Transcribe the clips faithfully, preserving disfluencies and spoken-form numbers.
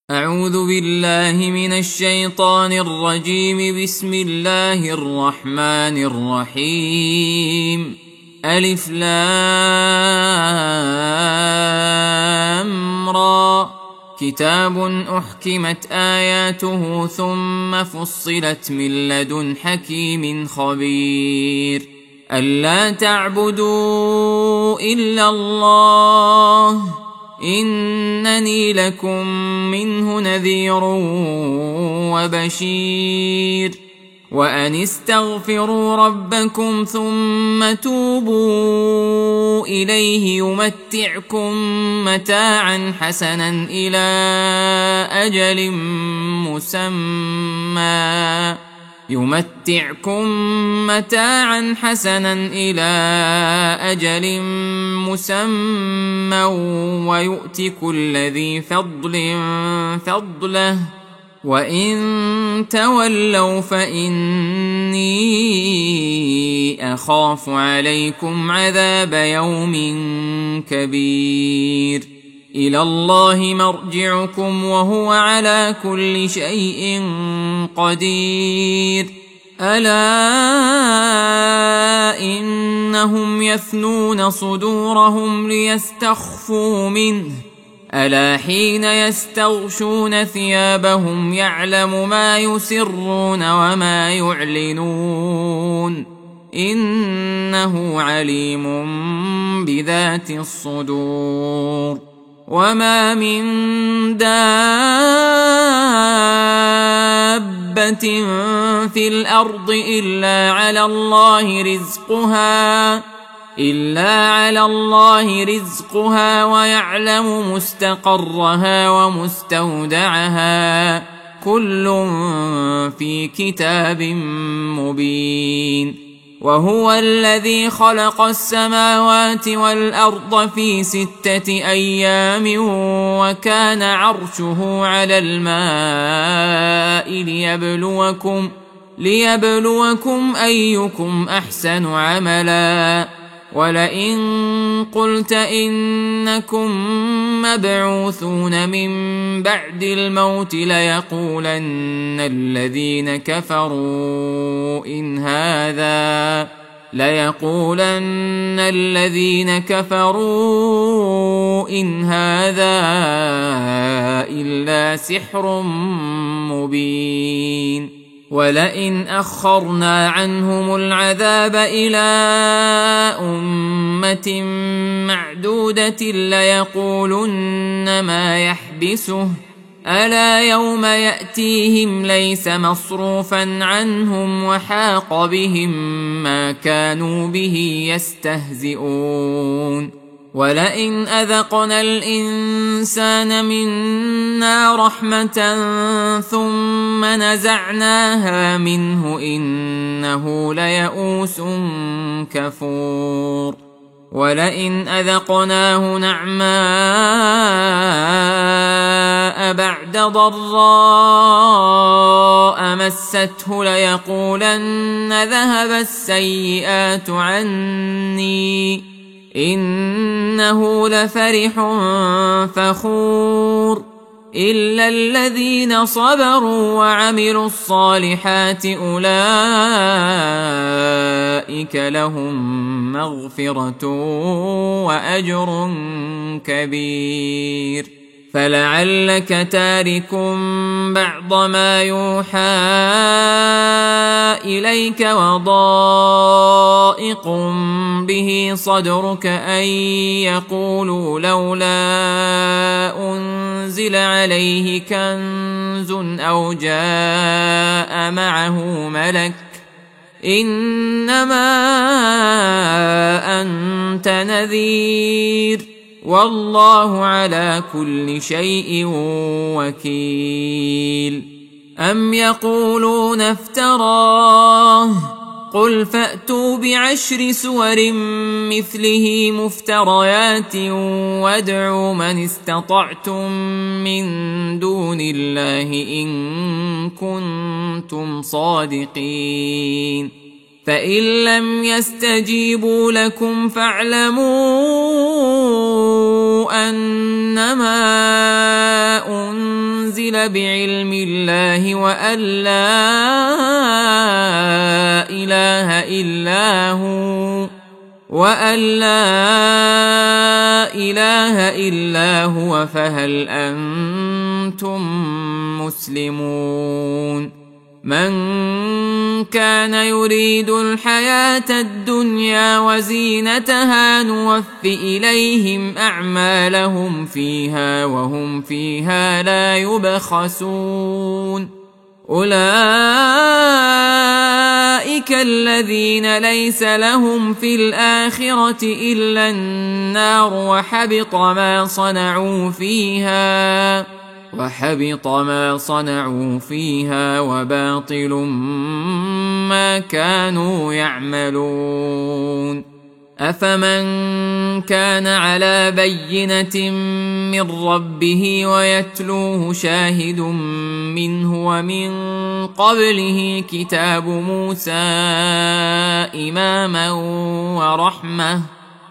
أعوذ بالله من الشيطان الرجيم. بسم الله الرحمن الرحيم. ألف لام را. كتاب أحكمت آياته ثم فصلت من لدن حكيم خبير. ألا تعبدوا إلا الله إنني لكم منه نذير وبشير. وأن استغفروا ربكم ثم توبوا إليه يمتعكم متاعا حسنا إلى أجل مسمى يمتعكم متاعا حسنا إلى أجل مسمى ويؤت كل ذي فضل فضله وإن تولوا فإني أخاف عليكم عذاب يوم كبير. إلى الله مرجعكم وهو على كل شيء قدير. ألا إنهم يثنون صدورهم ليستخفوا منه ألا حين يستغشون ثيابهم يعلم ما يسرون وما يعلنون إنه عليم بذات الصدور. وما من دابة في الأرض إلا على الله رزقها إلا على الله رزقها ويعلم مستقرها ومستودعها كل في كتاب مبين. وهو الذي خلق السماوات والأرض في ستة أيام وكان عرشه على الماء ليبلوكم, ليبلوكم أيكم أحسن عملا. ولئن قلت إنكم مبعوثون من بعد الموت ليقولن الذين كفروا إن هذا ليقولن الذين كفروا إن هذا إلا سحر مبين. ولئن أخرنا عنهم العذاب إلى أمة معدودة ليقولن ما يحبسه ألا يوم يأتيهم ليس مصروفا عنهم وحاق بهم ما كانوا به يستهزئون. ولئن أذقنا الإنسان منا رحمة ثم نزعناها منه إنه ليئوس كفور. ولئن أذقناه نعماء بعد ضراء مسته ليقولن ذهب السيئات عني إنه لفرح فخور. إلا الذين صبروا وعملوا الصالحات أولئك لهم مغفرة وأجر كبير. فلعلك تارك بعض ما يوحى إليك وضائق به صدرك أن يقولوا لولا أنزل عليه كنز أو جاء معه ملك إنما أنت نذير والله على كل شيء وكيل. أم يقولون افتراه قل فأتوا بعشر سور مثله مفتريات وادعوا من استطعتم من دون الله إن كنتم صادقين. فإن لم يستجيبوا لكم فاعلموا أنما أنزل أنزل بعلم الله وأن لا إله إلا هو وأن لا إله إلا هو فهل أنتم مسلمون من كان يريد الحياة الدنيا وزينتها نوف إليهم أعمالهم فيها وهم فيها لا يبخسون أولئك الذين ليس لهم في الآخرة إلا النار وحبط ما صنعوا فيها وحبط ما صنعوا فيها وباطل ما كانوا يعملون أفمن كان على بينة من ربه ويتلوه شاهد منه ومن قبله كتاب موسى إماما ورحمة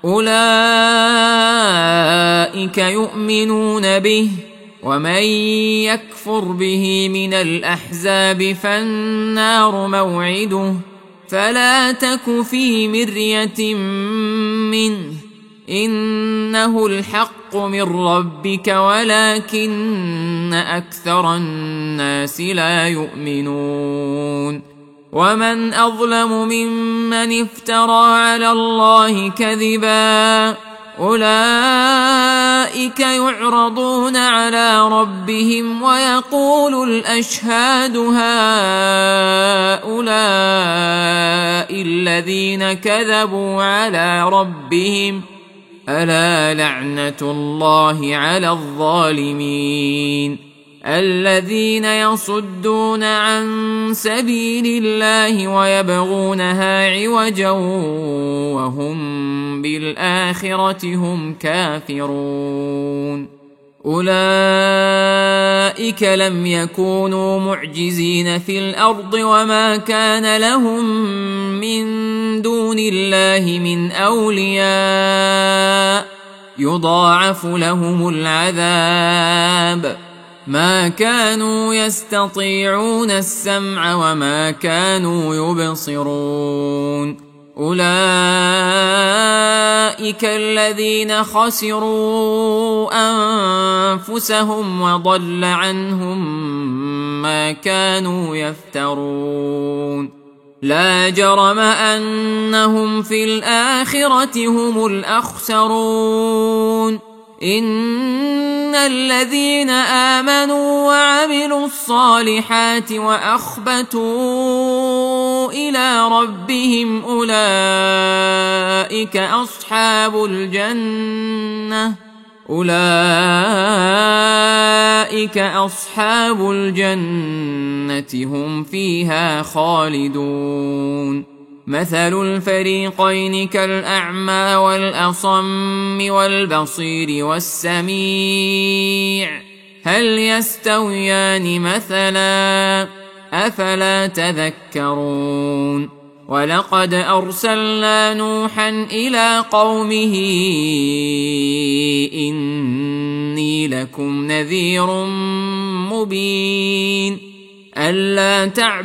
أولئك يؤمنون به ومن يكفر به من الأحزاب فالنار موعده فلا تك في مرية منه إنه الحق من ربك ولكن أكثر الناس لا يؤمنون ومن أظلم ممن افترى على الله كذبا أولئك يعرضون على ربهم ويقول الأشهاد هؤلاء الذين كذبوا على ربهم ألا لعنة الله على الظالمين الذين يصدون عن سبيل الله ويبغونها عوجا وهم بالآخرة هم كافرون أولئك لم يكونوا معجزين في الأرض وما كان لهم من دون الله من أولياء يضاعف لهم العذاب ما كانوا يستطيعون السمع وما كانوا يبصرون أولئك الذين خسروا أنفسهم وضل عنهم ما كانوا يفترون لا جرم أنهم في الآخرة هم الأخسرون إن الذين آمنوا وعملوا الصالحات وأخبتوا إلى ربهم أولئك أصحاب الجنة أولئك أصحاب الجنة هم فيها خالدون مثل الفريقين كالأعمى والأصم والبصير والسميع هل يستويان مثلا أفلا تذكرون ولقد أرسلنا نوحا إلى قومه إني لكم نذير مبين ألا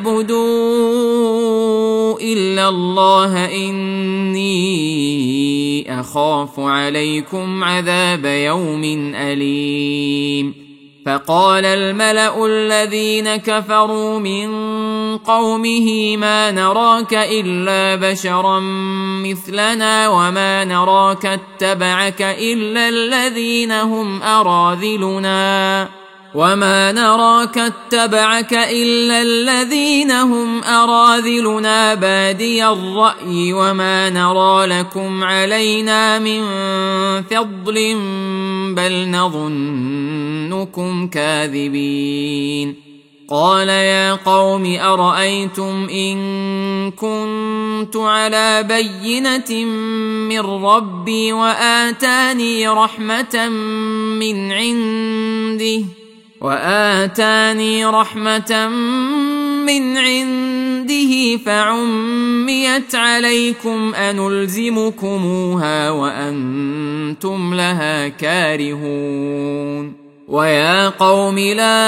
تعبدوا إلا الله إني أخاف عليكم عذاب يوم أليم فقال الملأ الذين كفروا من قومه ما نراك إلا بشرا مثلنا وما نراك اتبعك إلا الذين هم أراذلنا وما نراك اتبعك إلا الذين هم أراذلنا بادي الرأي وما نرى لكم علينا من فضل بل نظنكم كاذبين قال يا قوم أرأيتم إن كنت على بينة من ربي وآتاني رحمة من عنده وآتاني رحمة من عنده فعميت عليكم أنلزمكموها وأنتم لها كارهون ويا قوم لا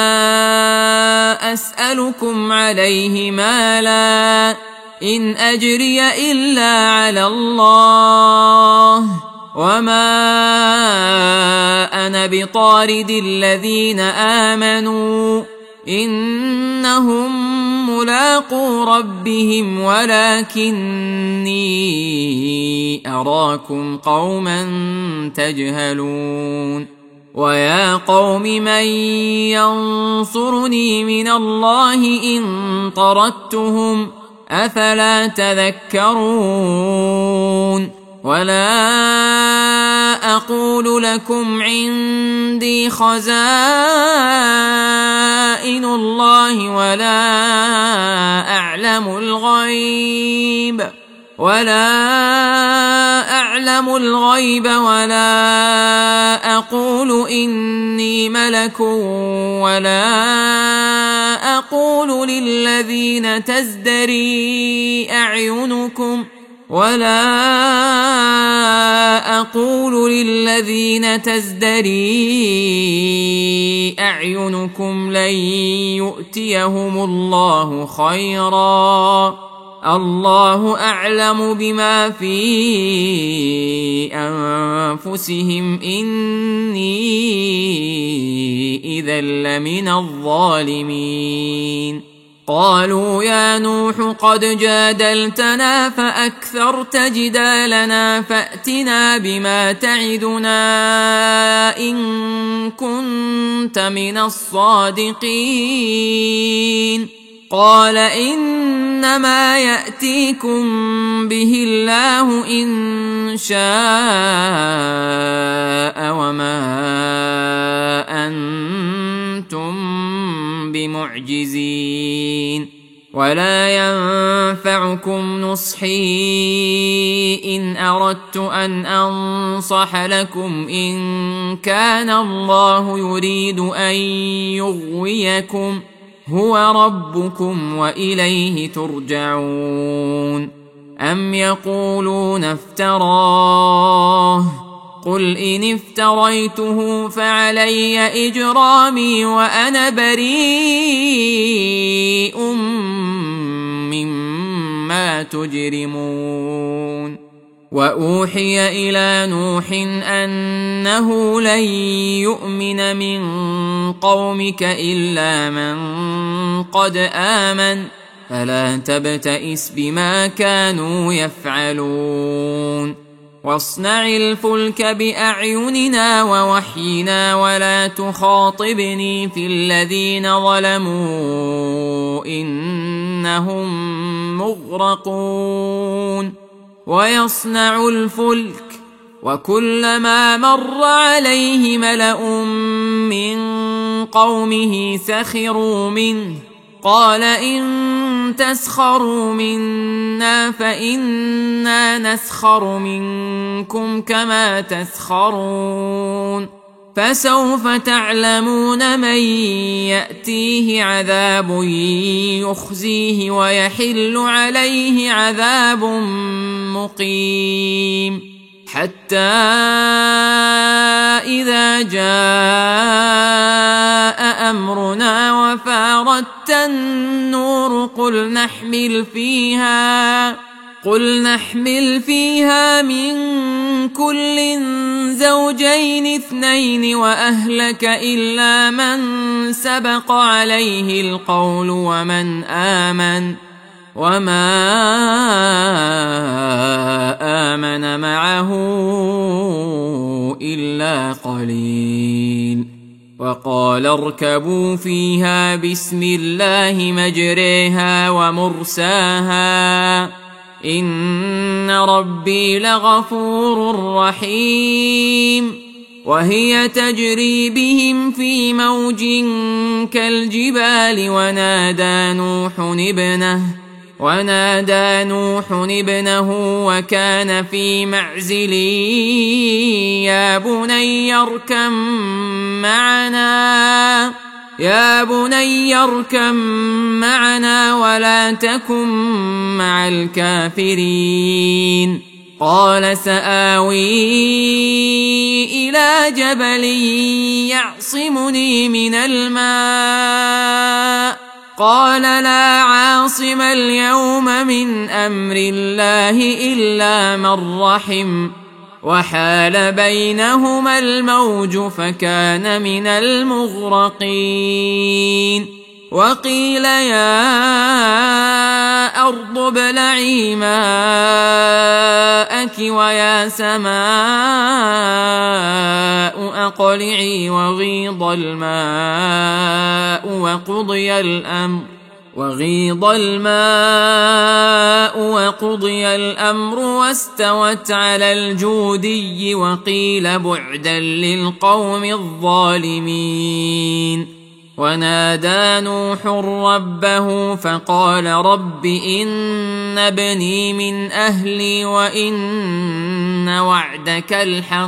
أسألكم عليه مالا إن أجري إلا على الله وما أنا بطارد الذين آمنوا إنهم ملاقو ربهم ولكني أراكم قوما تجهلون ويا قوم من ينصرني من الله إن طردتهم أفلا تذكرون ولا أقول لكم عندي خزائن الله ولا أعلم الغيب ولا أعلم الغيب ولا أقول إني ملك ولا أقول للذين تزدري أعينكم ولا أقول للذين تزدري أعينكم لن يؤتيهم الله خيرا الله أعلم بما في أنفسهم إني إذا لمن الظالمين قالوا يا نوح قد جادلتنا فأكثرت جدالنا فأتنا بما تعدنا إن كنت من الصادقين قال إنما يأتيكم به الله إن شاء وما أنتم بمعجزين ولا ينفعكم نصحي إن أردت أن أنصح لكم إن كان الله يريد أن يغويكم هو ربكم وإليه ترجعون أم يقولون افتراه قل إن افتريته فعلي إجرامي وأنا بريء مما تجرمون وأوحي إلى نوح أنه لن يؤمن من قومك إلا من قد آمن فلا تبتئس بما كانوا يفعلون واصنع الفلك بأعيننا ووحينا ولا تخاطبني في الذين ظلموا إنهم مغرقون ويصنع الفلك وكلما مر عليه ملأ من قومه سخروا منه قال إن تسخروا منا فإنا نسخر منكم كما تسخرون فسوف تعلمون من يأتيه عذاب يخزيه ويحل عليه عذاب مقيم حتى إذا جاء أمرنا وفارت النور قل نحمل فيها قل نحمل فيها من كل زوجين اثنين وأهلك إلا من سبق عليه القول ومن آمن وما آمن معه إلا قليل وقال اركبوا فيها بسم الله مجريها ومرساها إن ربي لغفور رحيم وهي تجري بهم في موج كالجبال ونادى نوح ابنه ونادى نوح ابنه وكان في معزل يا بني اركب معنا يا بني اركب معنا ولا تكن مع الكافرين قال سآوي إلى جبل يعصمني من الماء قال لا عاصم اليوم من أمر الله إلا من رحم وحال بينهما الموج فكان من المغرقين وقيل يا أرض ابلعي ماءك ويا سماء أقلعي وغيض الماء وقضي الأمر وغيض الماء وقضي الأمر واستوت على الجودي وقيل بعدا للقوم الظالمين ونادى نوح ربه فقال رب إن ابني من أهلي وإن وعدك الحق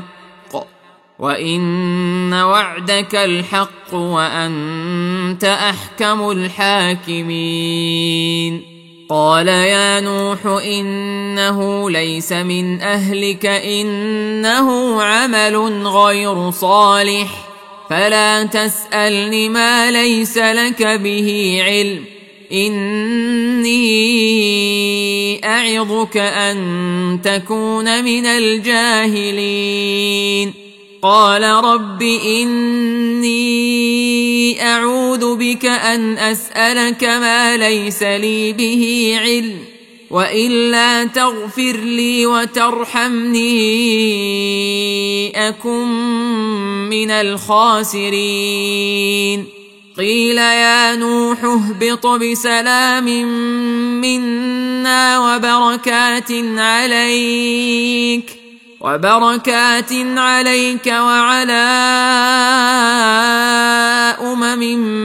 وإن وعدك الحق وأنت أحكم الحاكمين قال يا نوح إنه ليس من أهلك إنه عمل غير صالح فلا تسألني ما ليس لك به علم إني أعظك أن تكون من الجاهلين قال رب إني أعوذ بك أن أسألك ما ليس لي به علم وإلا تغفر لي وترحمني أكن من الخاسرين قيل يا نوح اهبط بسلام منا وبركات عليك وبركات عليك وعلى أمم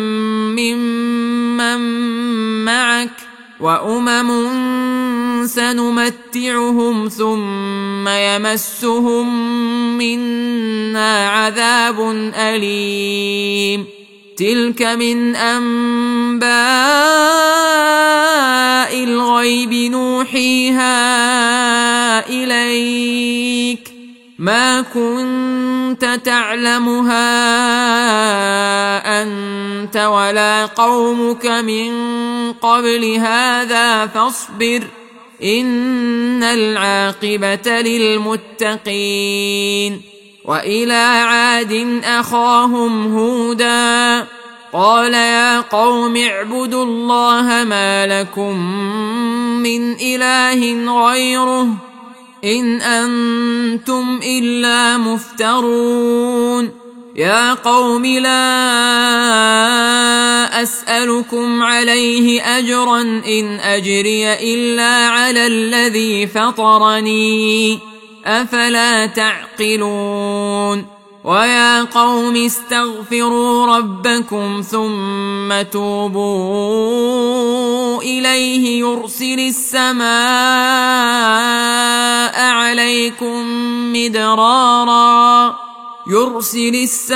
ممن معك وأمم سنمتعهم ثم يمسهم منا عذاب أليم تلك من أنباء الغيب نوحيها إليك ما كنت تعلمها أنت ولا قومك من قبل هذا فاصبر إن العاقبة للمتقين وإلى عاد أخاهم هودا قال يا قوم اعبدوا الله ما لكم من إله غيره إن أنتم إلا مفترون يا قوم لا أسألكم عليه أجرا إن أجري إلا على الذي فطرني أفلا تعقلون ويا قوم استغفروا ربكم ثم توبوا إليه يرسل السماء عليكم مدرارا يرسل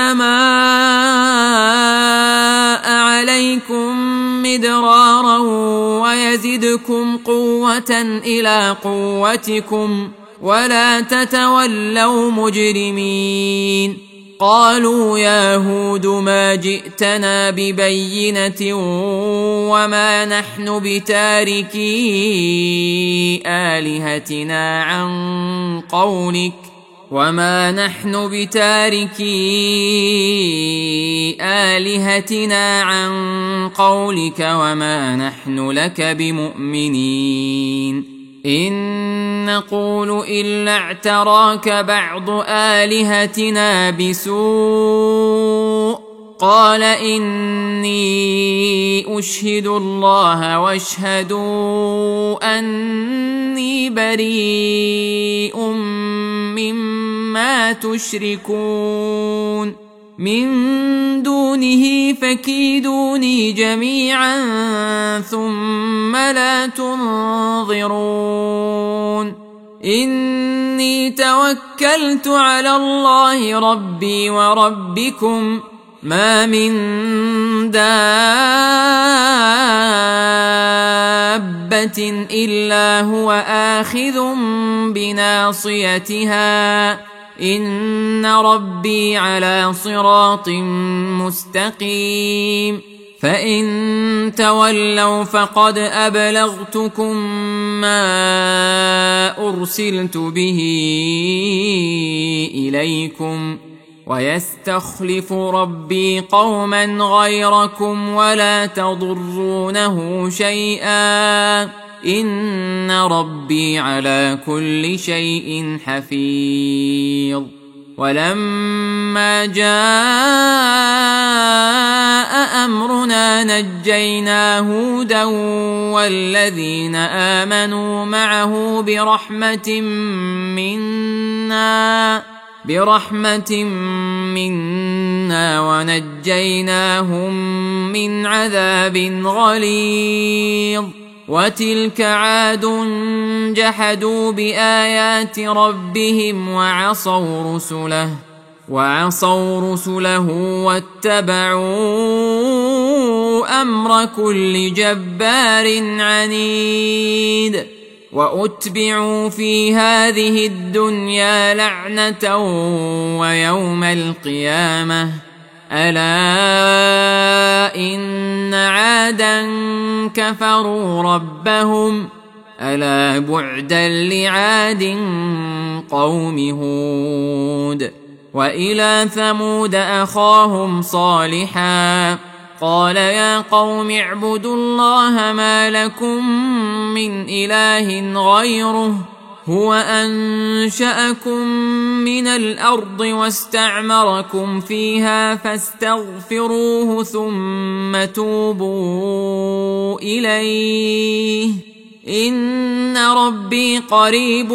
السماء عليكم مدرارا ويزدكم قوة إلى قوتكم ولا تتولوا مجرمين قالوا يا هود ما جئتنا ببينة وما نحن بتاركي آلهتنا عن قولك وما نحن بتاركي آلهتنا عن قولك وما نحن لك بمؤمنين إن نقول إلا اعتراك بعض آلهتنا بسوء قال إني أشهد الله واشهدوا أني بريء مما تشركون من دونه فكيدوني جميعا ثم لا تنظرون إني توكلت على الله ربي وربكم ما من دابة إلا هو آخذ بناصيتها إن ربي على صراط مستقيم فإن تولوا فقد أبلغتكم ما أرسلت به إليكم ويستخلف ربي قوما غيركم ولا تضرونه شيئا إن ربي على كل شيء حفيظ. ولما جاء أمرنا نجينا هودا والذين آمنوا معه برحمة منا برحمة منا ونجيناهم من عذاب غليظ. وتلك عاد جحدوا بآيات ربهم وعصوا رسله وعصوا رسله واتبعوا أمر كل جبار عنيد. وأتبعوا في هذه الدنيا لعنة ويوم القيامة ألا إن عادا كفروا ربهم ألا بعدا لعاد قوم هود. وإلى ثمود أخاهم صالحا قال يا قوم اعبدوا الله ما لكم من إله غيره هو أنشأكم من الأرض واستعمركم فيها فاستغفروه ثم توبوا إليه إن ربي قريب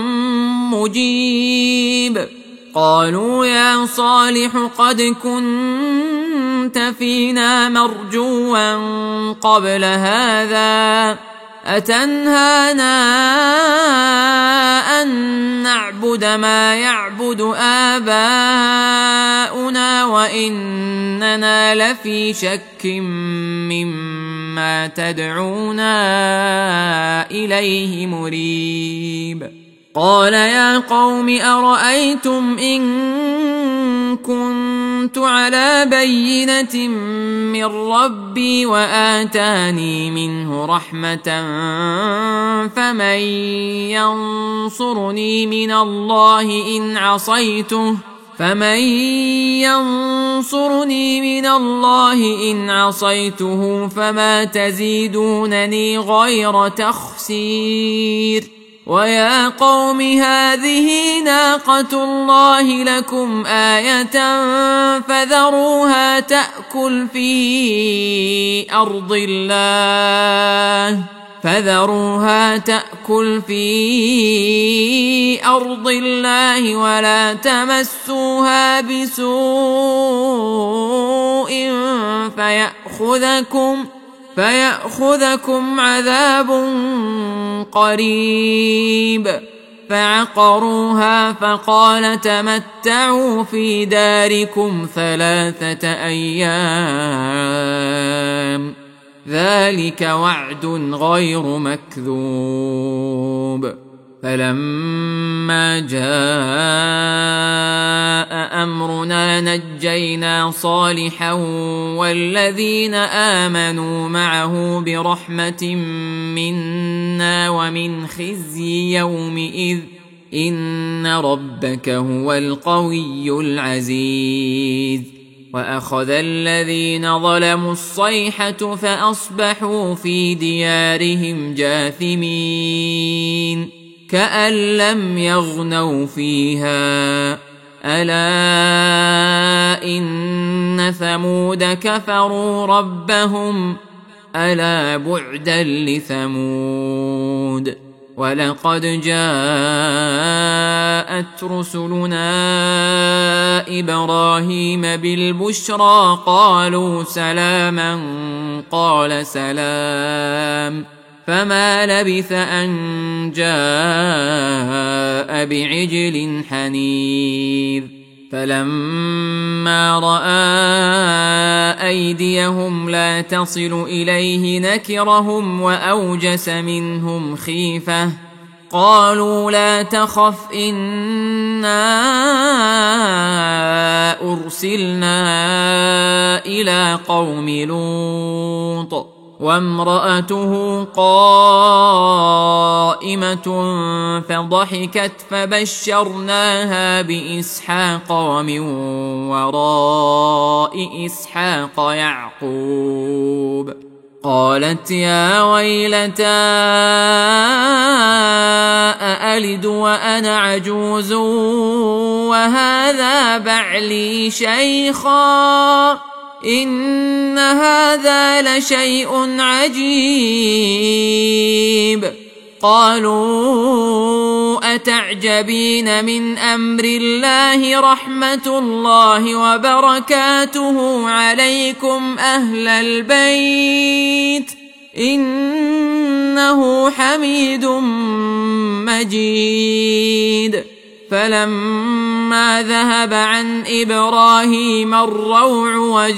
مجيب. قالوا يا صالح قد كنت فينا مرجوا قبل هذا أتنهانا أن نعبد ما يعبد آباؤنا وإننا لفي شك مما تدعونا إليه مريب. قال يا قوم أرأيتم إن كنت على بينة من ربي وآتاني منه رحمة فمن ينصرني من الله إن عصيته فمن ينصرني من الله إن عصيته فما تزيدونني غير تخسير. ويا قوم هذه ناقة الله لكم آية فذروها تأكل في أرض الله فذروها تأكل في أرض الله ولا تمسوها بسوء فيأخذكم فيأخذكم عذاب قريب. فعقروها فقال تمتعوا في داركم ثلاثة أيام ذلك وعد غير مكذوب. فلما جاء أمرنا نجينا صالحا والذين آمنوا معه برحمة منا ومن خزي يومئذ إن ربك هو القوي العزيز. وأخذ الذين ظلموا الصيحة فأصبحوا في ديارهم جاثمين كأن لم يغنوا فيها ألا إن ثمود كفروا ربهم ألا بعدا لثمود. ولقد جاءت رسلنا إبراهيم بالبشرى قالوا سلاما قال سلام فما لبث أن جاء بعجل حنيذ. فلما رأى أيديهم لا تصل إليه نكرهم وأوجس منهم خيفة قالوا لا تخف إنا أرسلنا إلى قوم لوط وامرأته قائمة فضحكت فبشرناها بإسحاق ومن وراء إسحاق يعقوب قالت يا ويلتى أألد وأنا عجوز وهذا بعلي شيخا إن هذا لشيء عجيب قالوا أتعجبين من أمر الله رحمة الله وبركاته عليكم أهل البيت إنه حميد مجيد فلما ذهب عن إبراهيم الروع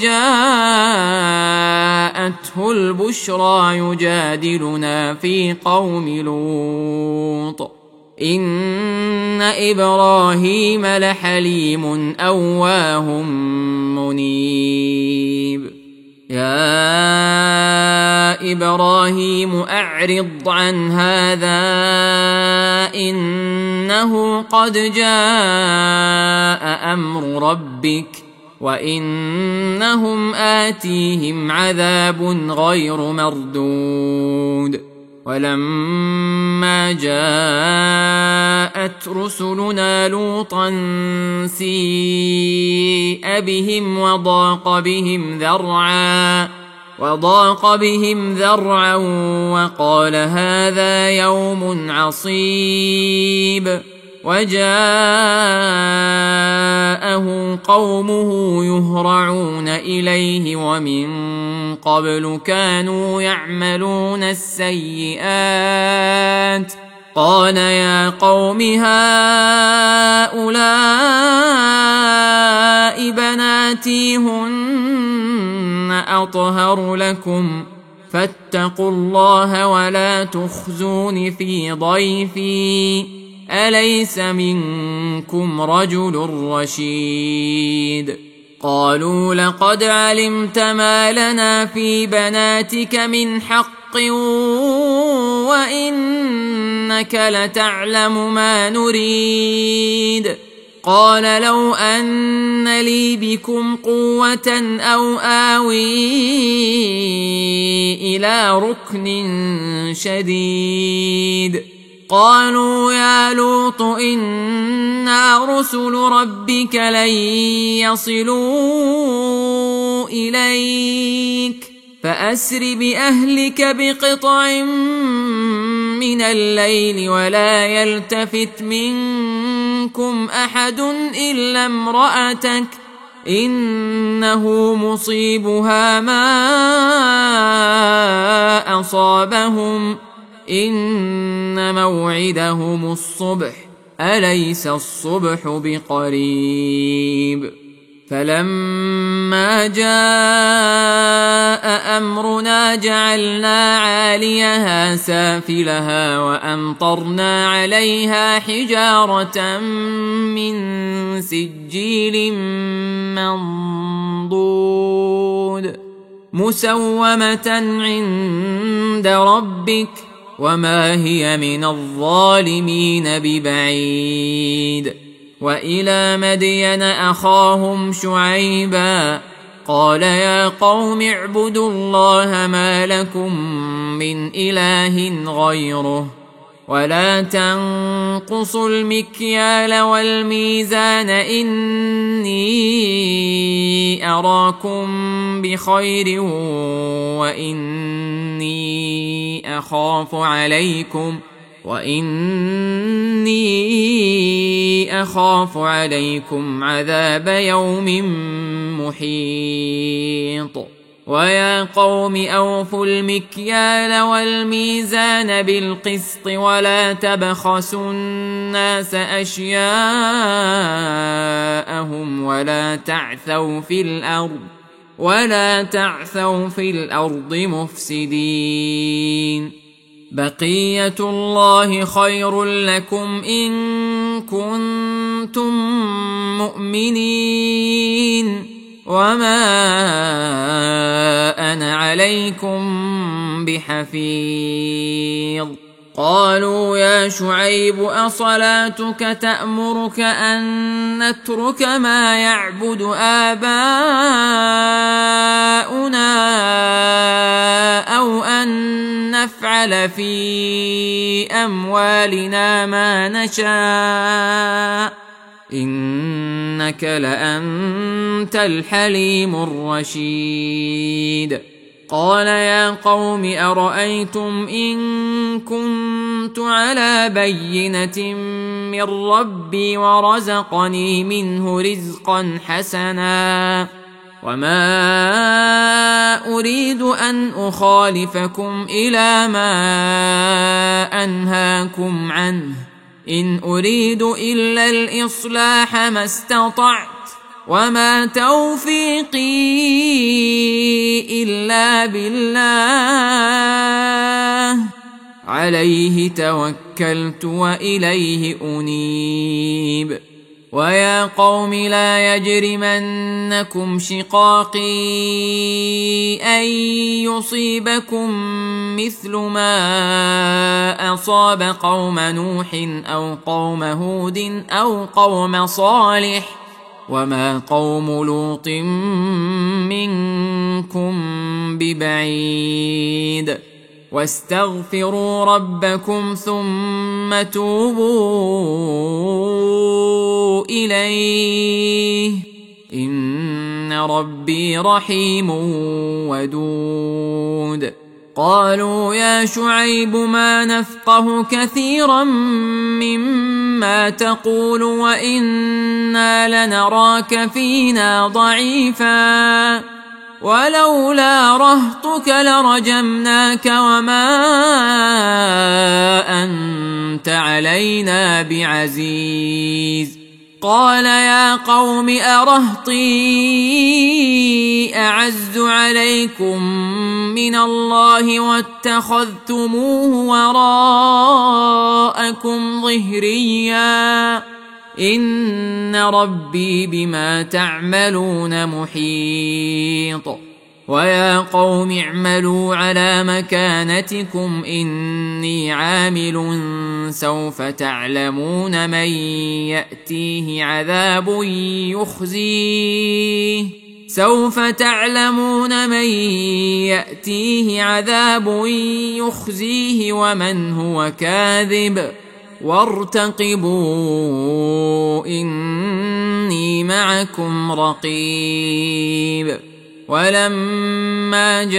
وجاءته البشرى يجادلنا في قوم لوط إن إبراهيم لحليم أواه منيب يا إبراهيم أعرض عن هذا إنه قد جاء أمر ربك وإنهم آتيهم عذاب غير مردود ولما جاءت رسلنا لوطا سيء بهم وضاق بهم ذرعا وضاق بهم ذرعا وقال هذا يوم عصيب وجاءه قومه يهرعون إليه ومن قبل كانوا يعملون السيئات قال يا قوم هؤلاء بناتي هن أطهر لكم فاتقوا الله ولا تخزون في ضيفي أليس منكم رجل رشيد قالوا لقد علمت ما لنا في بناتك من حق وإنك لتعلم ما نريد قال لو أن لي بكم قوة أو آوي إلى ركن شديد قالوا يا لوط إنا رسل ربك لن يصلوا إليك فأسر بأهلك بقطع من الليل ولا يلتفت منكم أحد إلا امرأتك إنه مصيبها ما أصابهم إن موعدهم الصبح أليس الصبح بقريب فلما جاء أمرنا جعلنا عاليها سافلها وأمطرنا عليها حجارة من سجيل منضود مسومة عند ربك وما هي من الظالمين ببعيد وإلى مدين أخاهم شعيبا قال يا قوم اعبدوا الله ما لكم من إله غيره ولا تنقصوا المكيال والميزان إني أراكم بخير وإني أخاف عليكم وإني أخاف عليكم عذاب يوم محيط ويا قوم أوفوا المكيال والميزان بالقسط ولا تبخسوا الناس أشياءهم ولا تعثوا في الأرض ولا تعثوا في الأرض مفسدين بقية الله خير لكم إن كنتم مؤمنين وما أنا عليكم بحفيظ قالوا يا شعيب أصلاتك تأمرك أن نترك ما يعبد آباؤنا أو أن نفعل في أموالنا ما نشاء إنك لأنت الحليم الرشيد قال يا قوم أرأيتم إن كنت على بينة من ربي ورزقني منه رزقا حسنا وما أريد أن أخالفكم إلى ما أنهاكم عنه إن أريد إلا الإصلاح ما استطعت وما توفيقي إلا بالله عليه توكلت وإليه أنيب ويا قوم لا يجرمنكم شقاقي أن يصيبكم مثل ما أصاب قوم نوح أو قوم هود أو قوم صالح وما قوم لوط منكم ببعيد واستغفروا ربكم ثم توبوا إليه إن ربي رحيم ودود قالوا يا شعيب ما نفقه كثيرا مما تقول وإنا لنراك فينا ضعيفا ولولا رهطك لرجمناك وما أنت علينا بعزيز قال يا قوم أرهطي أعز عليكم من الله واتخذتموه وراءكم ظهريا إن ربي بما تعملون محيط ويا قوم اعملوا على مكانتكم إني عامل سوف تعلمون من يأتيه عذاب يخزيه سوف تعلمون من يأتيه عذاب يخزيه ومن هو كاذب وارتقبوا إني معكم رقيب ولما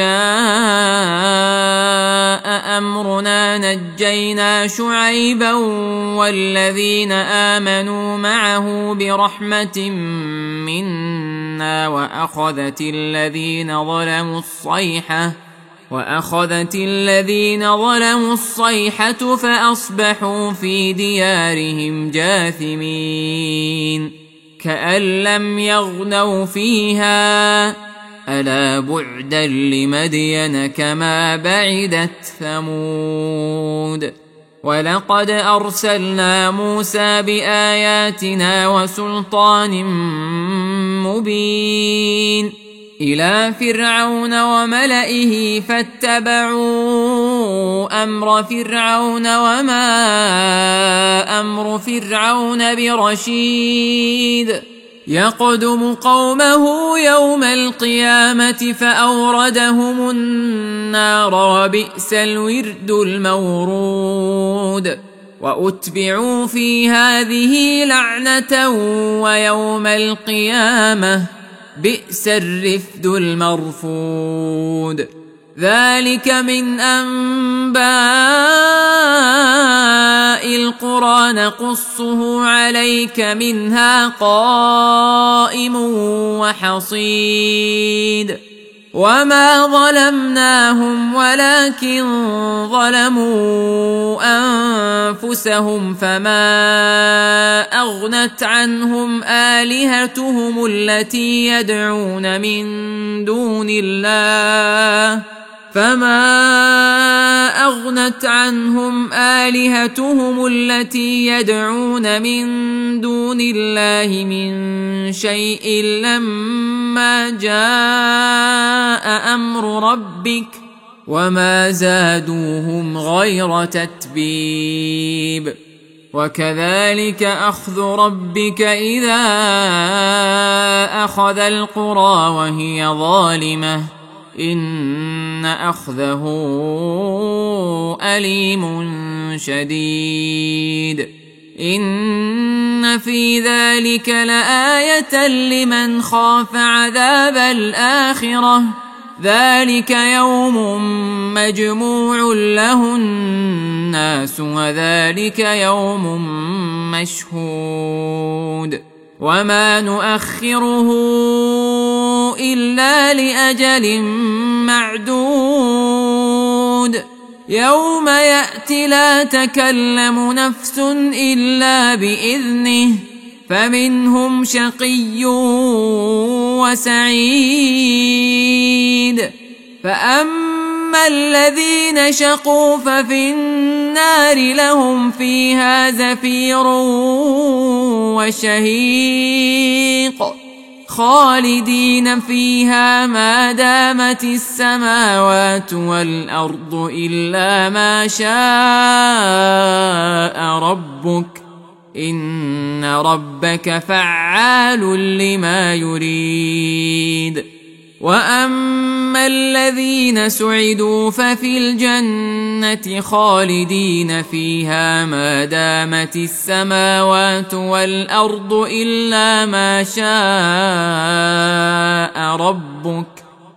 جاء أمرنا نجينا شعيبا والذين آمنوا معه برحمة منا وأخذت الذين ظلموا الصيحة وأخذت الذين ظلموا الصيحة فأصبحوا في ديارهم جاثمين كأن لم يغنوا فيها ألا بعدا لمدين كما بعدت ثمود ولقد أرسلنا موسى بآياتنا وسلطان مبين إلى فرعون وملئه فاتبعوا أمر فرعون وما أمر فرعون برشيد يقدم قومه يوم القيامة فأوردهم النار وبئس الورد المورود وأتبعوا في هذه لعنة ويوم القيامة بئس الرفد المرفود ذلك من أنباء القرى نقصه عليك منها قائم وحصيد وما ظلمناهم ولكن ظلموا أنفسهم فما أغنت عنهم آلهتهم التي يدعون من دون الله فما أغنت عنهم آلهتهم التي يدعون من دون الله من شيء لما جاء أمر ربك وما زادوهم غير تتبيب وكذلك أخذ ربك إذا أخذ القرى وهي ظالمة إن أخذه أليم شديد إن في ذلك لآية لمن خاف عذاب الآخرة ذلك يوم مجموع له الناس وذلك يوم مشهود وما نؤخره إلا لأجل معدود يوم يأتي لا تكلم نفس إلا بإذنه فمنهم شقي وسعيد فأما الذين شقوا ففي النار لهم فيها زفير وشهيق خالدين فيها ما دامت السماوات والأرض إلا ما شاء ربك إن ربك فعال لما يريد وأما الذين سعدوا ففي الجنة خالدين فيها ما دامت السماوات والأرض إلا ما شاء ربك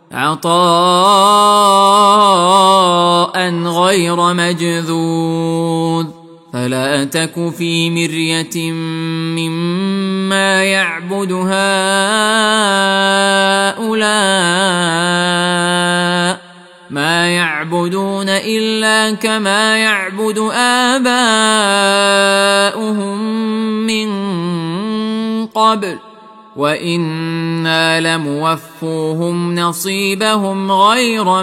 عطاء غير مجذوذ فلا تك في مرية مما يعبد هؤلاء ما يعبدون إلا كما يعبد آباؤهم من قبل وإنا لموفوهم نصيبهم غير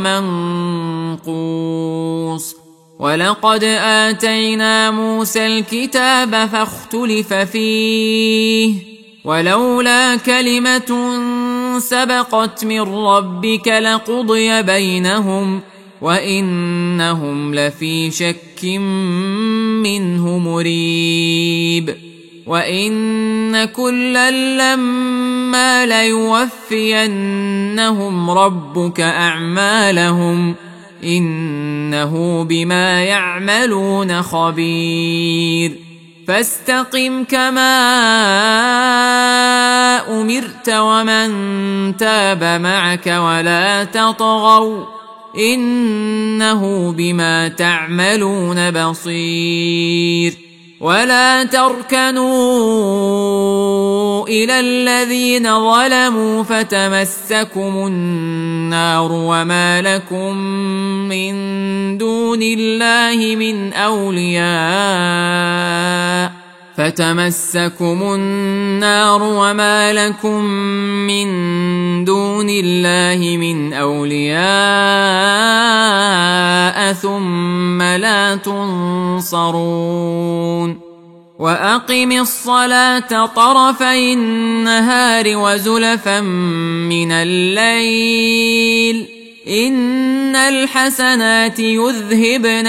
منقوص ولقد آتينا موسى الكتاب فاختلف فيه ولولا كلمة سبقت من ربك لقضي بينهم وإنهم لفي شك منه مريب وإن كلا لما ليوفينهم ربك أعمالهم إنه بما يعملون خبير فاستقم كما أمرت ومن تاب معك ولا تطغوا إنه بما تعملون بصير ولا تركنوا إلى الذين ظلموا فتمسكم النار وما لكم من دون الله من أولياء فتمسكم النار وما لكم من دون الله من أولياء ثم لا تنصرون وأقم الصلاة طرفي النهار وزلفا من الليل إن الحسنات يذهبن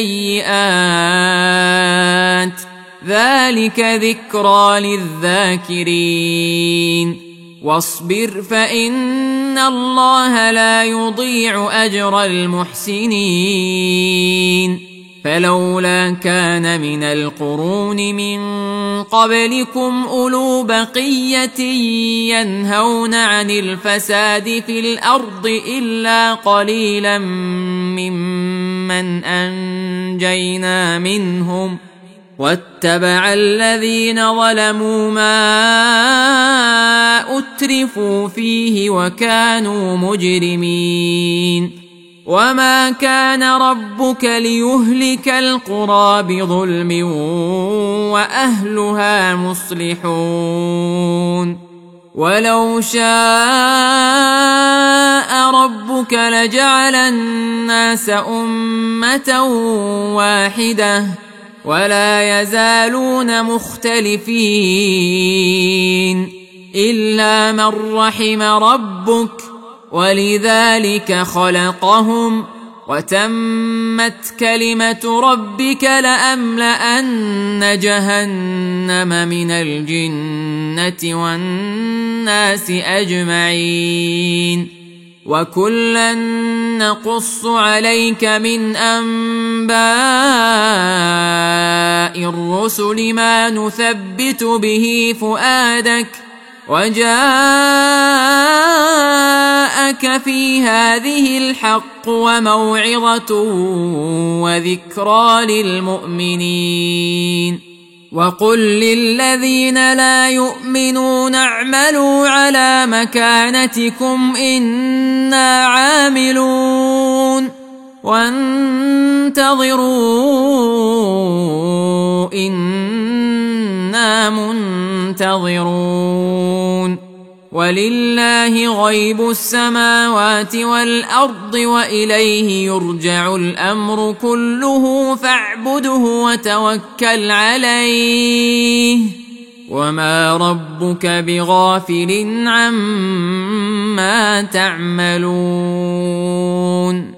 السيئات ذلك ذكرى للذاكرين واصبر فإن الله لا يضيع أجر المحسنين فلولا كان من القرون من قبلكم أولو بقية ينهون عن الفساد في الأرض إلا قليلا ممن أنجينا منهم واتبع الذين ظلموا ما أترفوا فيه وكانوا مجرمين وما كان ربك ليهلك القرى بظلم وأهلها مصلحون ولو شاء ربك لجعل الناس أمة واحدة ولا يزالون مختلفين إلا من رحم ربك ولذلك خلقهم وتمت كلمة ربك لأملأن جهنم من الجنة والناس أجمعين وكلا نقص عليك من أنباء الرسل ما نثبت به فؤادك وجاءك في هذه الحق وموعظة وذكرى للمؤمنين وقل للذين لا يؤمنون اعملوا على مكانتكم إنا عاملون وانتظروا إنا منتظرون ولله غيب السماوات والأرض وإليه يرجع الأمر كله فاعبده وتوكل عليه وما ربك بغافل عما تعملون.